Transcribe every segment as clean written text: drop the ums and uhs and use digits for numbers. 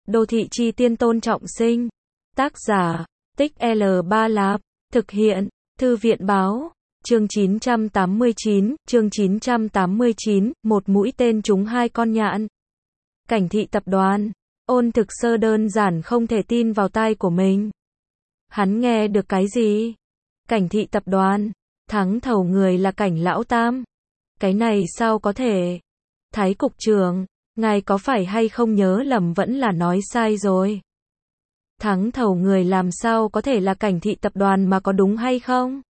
Đô thị chi tiên Tôn Trọng Sinh. Tác giả, Tích L3 Lạp. Thực hiện, Thư viện báo. Chương 989, một mũi tên trúng hai con nhạn. Cảnh thị tập đoàn. Ôn Thực Sơ đơn giản không thể tin vào tai của mình. Hắn nghe được cái gì? Cảnh thị tập đoàn. Thắng thầu người là Cảnh lão tam. Cái này sao có thể? Thái cục trưởng, ngài có phải hay không nhớ lầm vẫn là nói sai rồi? Thắng thầu người làm sao có thể là Cảnh thị tập đoàn mà có đúng hay không?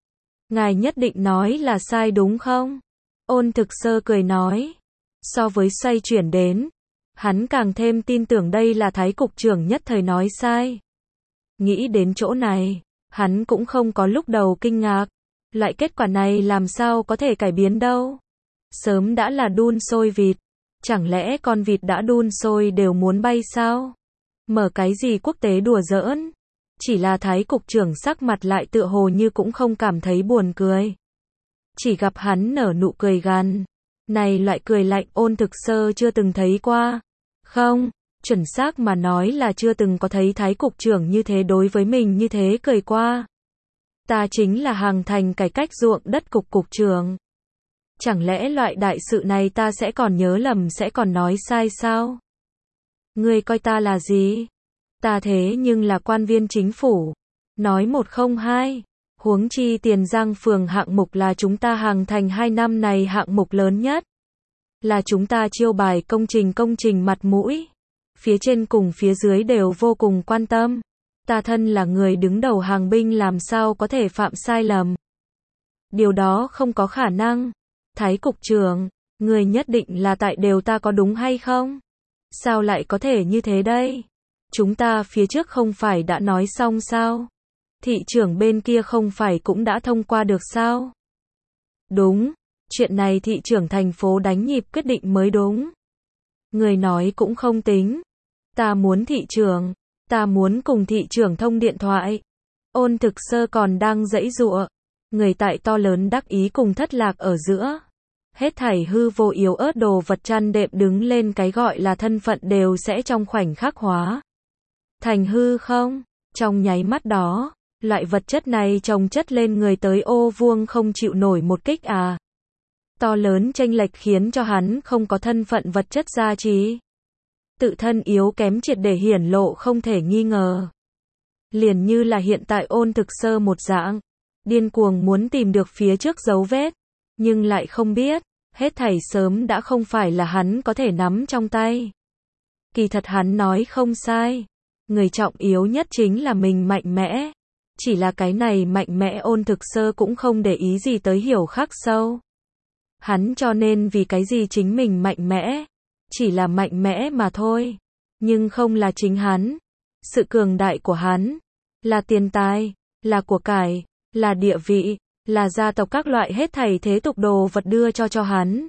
Ngài nhất định nói là sai đúng không? Ôn Thực Sơ cười nói. So với xoay chuyển đến, hắn càng thêm tin tưởng đây là Thái cục trưởng nhất thời nói sai. Nghĩ đến chỗ này, hắn cũng không có lúc đầu kinh ngạc. Loại kết quả này làm sao có thể cải biến đâu? Sớm đã là đun sôi vịt. Chẳng lẽ con vịt đã đun sôi đều muốn bay sao? Mở cái gì quốc tế đùa giỡn? Chỉ là Thái cục trưởng sắc mặt lại tựa hồ như cũng không cảm thấy buồn cười. Chỉ gặp hắn nở nụ cười gằn. Này loại cười lạnh Ôn Thực Sơ chưa từng thấy qua. Không, chuẩn xác mà nói là chưa từng có thấy Thái cục trưởng như thế đối với mình như thế cười qua. Ta chính là Hàng Thành cải cách ruộng đất cục trưởng. Chẳng lẽ loại đại sự này ta sẽ còn nhớ lầm sẽ còn nói sai sao? Ngươi coi ta là gì? Ta thế nhưng là quan viên chính phủ. Nói một không hai. Huống chi Tiền Giang phường hạng mục là chúng ta Hàng Thành 2 năm này hạng mục lớn nhất. Là chúng ta chiêu bài công trình mặt mũi. Phía trên cùng phía dưới đều vô cùng quan tâm. Ta thân là người đứng đầu hàng binh làm sao có thể phạm sai lầm. Điều đó không có khả năng. Thái cục trưởng, người nhất định là tại đều ta có đúng hay không? Sao lại có thể như thế đây? Chúng ta phía trước không phải đã nói xong sao? Thị trưởng bên kia không phải cũng đã thông qua được sao? Đúng, chuyện này thị trưởng thành phố đánh nhịp quyết định mới đúng. Người nói cũng không tính. Ta muốn thị trưởng. Ta muốn cùng thị trưởng thông điện thoại. Ôn Thực Sơ còn đang giãy giụa. Người tại to lớn đắc ý cùng thất lạc ở giữa. Hết thảy hư vô yếu ớt đồ vật chăn đệm đứng lên cái gọi là thân phận đều sẽ trong khoảnh khắc hóa thành hư không. Trong nháy mắt đó, loại vật chất này chồng chất lên người tới ô vuông không chịu nổi một kích à. To lớn chênh lệch khiến cho hắn không có thân phận vật chất gia trì. Tự thân yếu kém triệt để hiển lộ không thể nghi ngờ. Liền như là hiện tại Ôn Thực Sơ một dạng. Điên cuồng muốn tìm được phía trước dấu vết. Nhưng lại không biết, hết thảy sớm đã không phải là hắn có thể nắm trong tay. Kỳ thật hắn nói không sai. Người trọng yếu nhất chính là mình mạnh mẽ. Chỉ là cái này mạnh mẽ Ôn Thực Sơ cũng không để ý gì tới hiểu khắc sâu. Hắn cho nên vì cái gì chính mình mạnh mẽ. Chỉ là mạnh mẽ mà thôi. Nhưng không là chính hắn. Sự cường đại của hắn. Là tiền tài. Là của cải. Là địa vị. Là gia tộc các loại hết thảy thế tục đồ vật đưa cho hắn.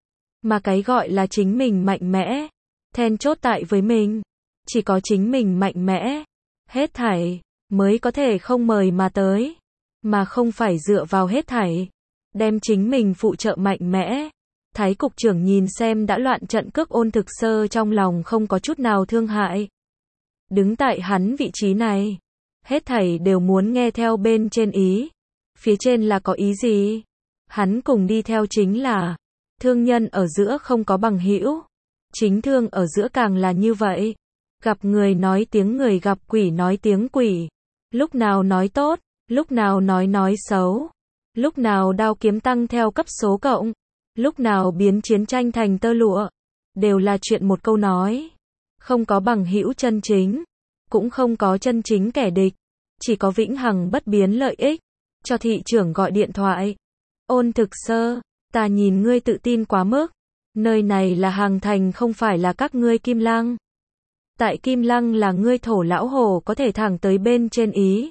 Mà cái gọi là chính mình mạnh mẽ. Then chốt tại với mình. Chỉ có chính mình mạnh mẽ. Hết thảy. Mới có thể không mời mà tới. Mà không phải dựa vào hết thảy. Đem chính mình phụ trợ mạnh mẽ. Thái cục trưởng nhìn xem đã loạn trận cước Ôn Thực Sơ trong lòng không có chút nào thương hại. Đứng tại hắn vị trí này. Hết thảy đều muốn nghe theo bên trên ý. Phía trên là có ý gì? Hắn cùng đi theo chính là thương nhân ở giữa không có bằng hữu. Chính thương ở giữa càng là như vậy. Gặp người nói tiếng người gặp quỷ nói tiếng quỷ. Lúc nào nói tốt, lúc nào nói xấu. Lúc nào đao kiếm tăng theo cấp số cộng. Lúc nào biến chiến tranh thành tơ lụa. Đều là chuyện một câu nói. Không có bằng hữu chân chính. Cũng không có chân chính kẻ địch. Chỉ có vĩnh hằng bất biến lợi ích. Cho thị trưởng gọi điện thoại. Ôn Thực Sơ, ta nhìn ngươi tự tin quá mức. Nơi này là Hàng Thành không phải là các ngươi Kim Lăng. Tại Kim Lăng là ngươi thổ lão hồ có thể thẳng tới bên trên ý.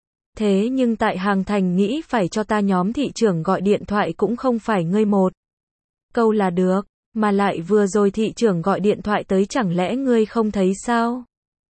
Thế nhưng tại Hàng Thành nghĩ phải cho ta nhóm thị trưởng gọi điện thoại cũng không phải ngươi một câu là được. Mà lại vừa rồi thị trưởng gọi điện thoại tới chẳng lẽ ngươi không thấy sao?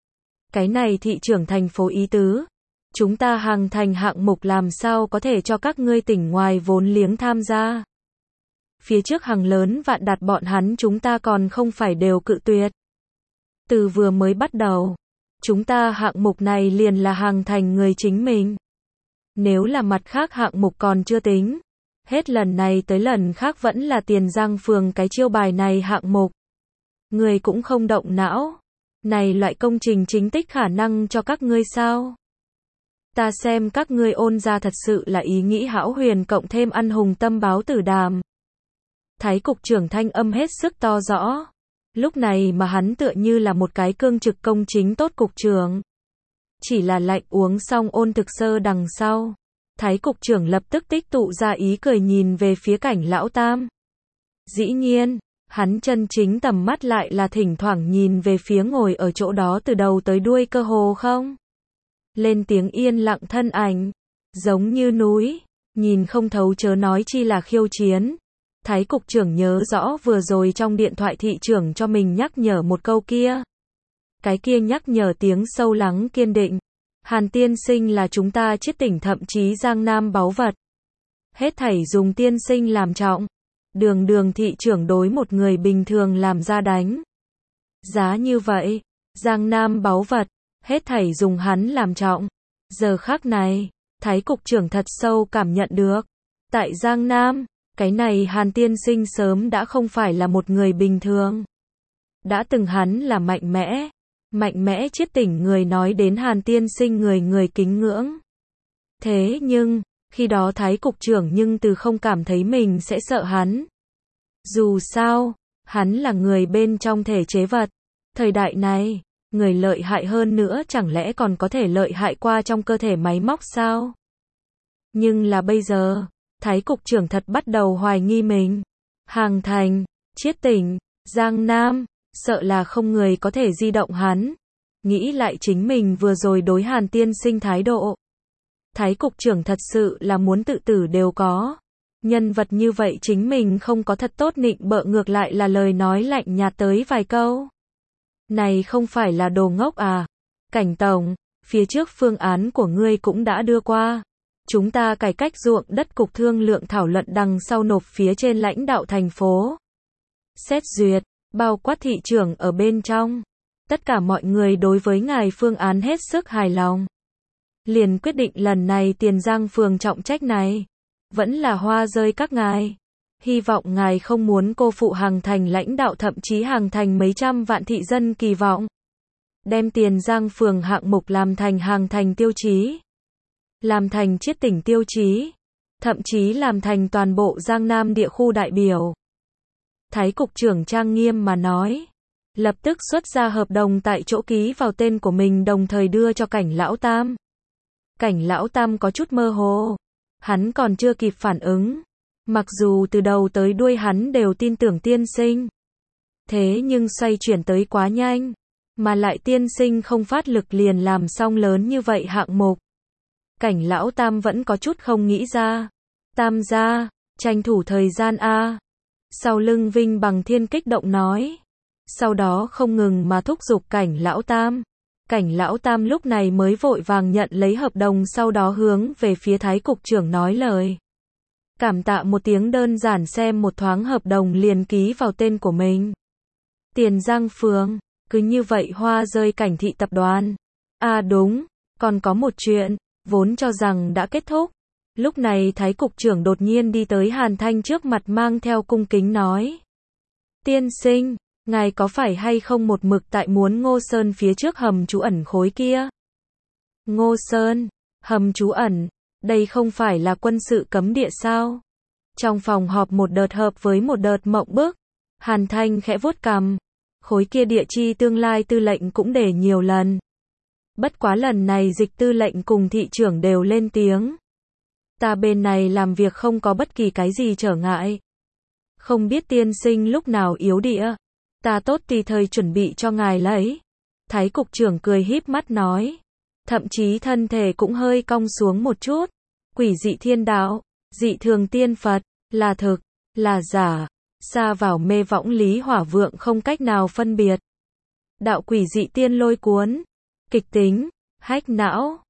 Cái này thị trưởng thành phố ý tứ. Chúng ta Hàng Thành hạng mục làm sao có thể cho các ngươi tỉnh ngoài vốn liếng tham gia. Phía trước hàng lớn vạn đạt bọn hắn chúng ta còn không phải đều cự tuyệt. Từ vừa mới bắt đầu, chúng ta hạng mục này liền là hàng thành người chính mình. Nếu là mặt khác hạng mục còn chưa tính, hết lần này tới lần khác vẫn là Tiền Giang phường cái chiêu bài này hạng mục. Người cũng không động não. Này loại công trình chính tích khả năng cho các ngươi sao? Ta xem các ngươi ôn ra thật sự là ý nghĩ hão huyền cộng thêm ăn hùng tâm báo tử đàm. Thái cục trưởng thanh âm hết sức to rõ. Lúc này mà hắn tựa như là một cái cương trực công chính tốt cục trưởng. Chỉ là lạnh uống xong ôn thực sơ đằng sau. Thái cục trưởng lập tức tích tụ ra ý cười nhìn về phía Cảnh lão tam. Dĩ nhiên, hắn chân chính tầm mắt lại là thỉnh thoảng nhìn về phía ngồi ở chỗ đó từ đầu tới đuôi cơ hồ không. Lên tiếng yên lặng thân ảnh, giống như núi, nhìn không thấu chớ nói chi là khiêu chiến. Thái cục trưởng nhớ rõ vừa rồi trong điện thoại thị trưởng cho mình nhắc nhở một câu kia. Cái kia nhắc nhở tiếng sâu lắng kiên định. Hàn tiên sinh là chúng ta chiết tỉnh thậm chí Giang Nam báu vật. Hết thảy dùng tiên sinh làm trọng. Đường thị trưởng đối một người bình thường làm ra đánh giá như vậy. Giang Nam báu vật, hết thảy dùng hắn làm trọng. Giờ khắc này, Thái cục trưởng thật sâu cảm nhận được. Tại Giang Nam, cái này Hàn tiên sinh sớm đã không phải là một người bình thường. Đã từng hắn là mạnh mẽ chiết tỉnh người nói đến Hàn tiên sinh người kính ngưỡng. Thế nhưng, khi đó Thái cục trưởng nhưng từ không cảm thấy mình sẽ sợ hắn. Dù sao, hắn là người bên trong thể chế vật. Thời đại này, người lợi hại hơn nữa chẳng lẽ còn có thể lợi hại qua trong cơ thể máy móc sao? Nhưng là bây giờ, Thái cục trưởng thật bắt đầu hoài nghi mình. Hàng thành, chiết tỉnh, Giang Nam, sợ là không người có thể di động hắn. Nghĩ lại chính mình vừa rồi đối Hàn tiên sinh thái độ. Thái cục trưởng thật sự là muốn tự tử đều có. Nhân vật như vậy chính mình không có thật tốt nịnh bợ ngược lại là lời nói lạnh nhạt tới vài câu. Này không phải là đồ ngốc à? Cảnh tổng, phía trước phương án của ngươi cũng đã đưa qua. Chúng ta cải cách ruộng đất cục thương lượng thảo luận đằng sau nộp phía trên lãnh đạo thành phố. Xét duyệt, bao quát thị trưởng ở bên trong. Tất cả mọi người đối với ngài phương án hết sức hài lòng. Liền quyết định lần này Tiền Giang phường trọng trách này. Vẫn là hoa rơi các ngài. Hy vọng ngài không muốn cô phụ hàng thành lãnh đạo thậm chí hàng thành mấy trăm vạn thị dân kỳ vọng. Đem Tiền Giang phường hạng mục làm thành hàng thành tiêu chí. Làm thành chiết tỉnh tiêu chí. Thậm chí làm thành toàn bộ Giang Nam địa khu đại biểu. Thái cục trưởng trang nghiêm mà nói. Lập tức xuất ra hợp đồng tại chỗ ký vào tên của mình đồng thời đưa cho Cảnh lão tam. Cảnh lão tam có chút mơ hồ. Hắn còn chưa kịp phản ứng. Mặc dù từ đầu tới đuôi hắn đều tin tưởng tiên sinh. Thế nhưng xoay chuyển tới quá nhanh. Mà lại tiên sinh không phát lực liền làm xong lớn như vậy hạng mục. Cảnh lão tam vẫn có chút không nghĩ ra. Tam gia, tranh thủ thời gian a. Sau lưng Vinh Bằng Thiên kích động nói. Sau đó không ngừng mà thúc giục Cảnh lão tam. Cảnh lão tam lúc này mới vội vàng nhận lấy hợp đồng sau đó hướng về phía Thái cục trưởng nói lời. Cảm tạ một tiếng đơn giản xem một thoáng hợp đồng liền ký vào tên của mình. Tiền Giang phường, cứ như vậy hoa rơi Cảnh thị tập đoàn. À đúng, còn có một chuyện, vốn cho rằng đã kết thúc. Lúc này Thái cục trưởng đột nhiên đi tới Hàn Thanh trước mặt mang theo cung kính nói. Tiên sinh, ngài có phải hay không một mực tại muốn Ngô Sơn phía trước hầm trú ẩn khối kia? Ngô Sơn, hầm trú ẩn, đây không phải là quân sự cấm địa sao? Trong phòng họp một đợt hợp với một đợt mộng bức, Hàn Thanh khẽ vuốt cằm. Khối kia địa chi tương lai tư lệnh cũng để nhiều lần. Bất quá lần này Dịch tư lệnh cùng thị trưởng đều lên tiếng. Ta bên này làm việc không có bất kỳ cái gì trở ngại. Không biết tiên sinh lúc nào yếu địa. Ta tốt tùy thời chuẩn bị cho ngài lấy. Thái cục trưởng cười híp mắt nói. Thậm chí thân thể cũng hơi cong xuống một chút. Quỷ dị thiên đạo, dị thường tiên Phật, là thực, là giả. Xa vào mê võng lý hỏa vượng không cách nào phân biệt. Đạo quỷ dị tiên lôi cuốn, kịch tính, hách não.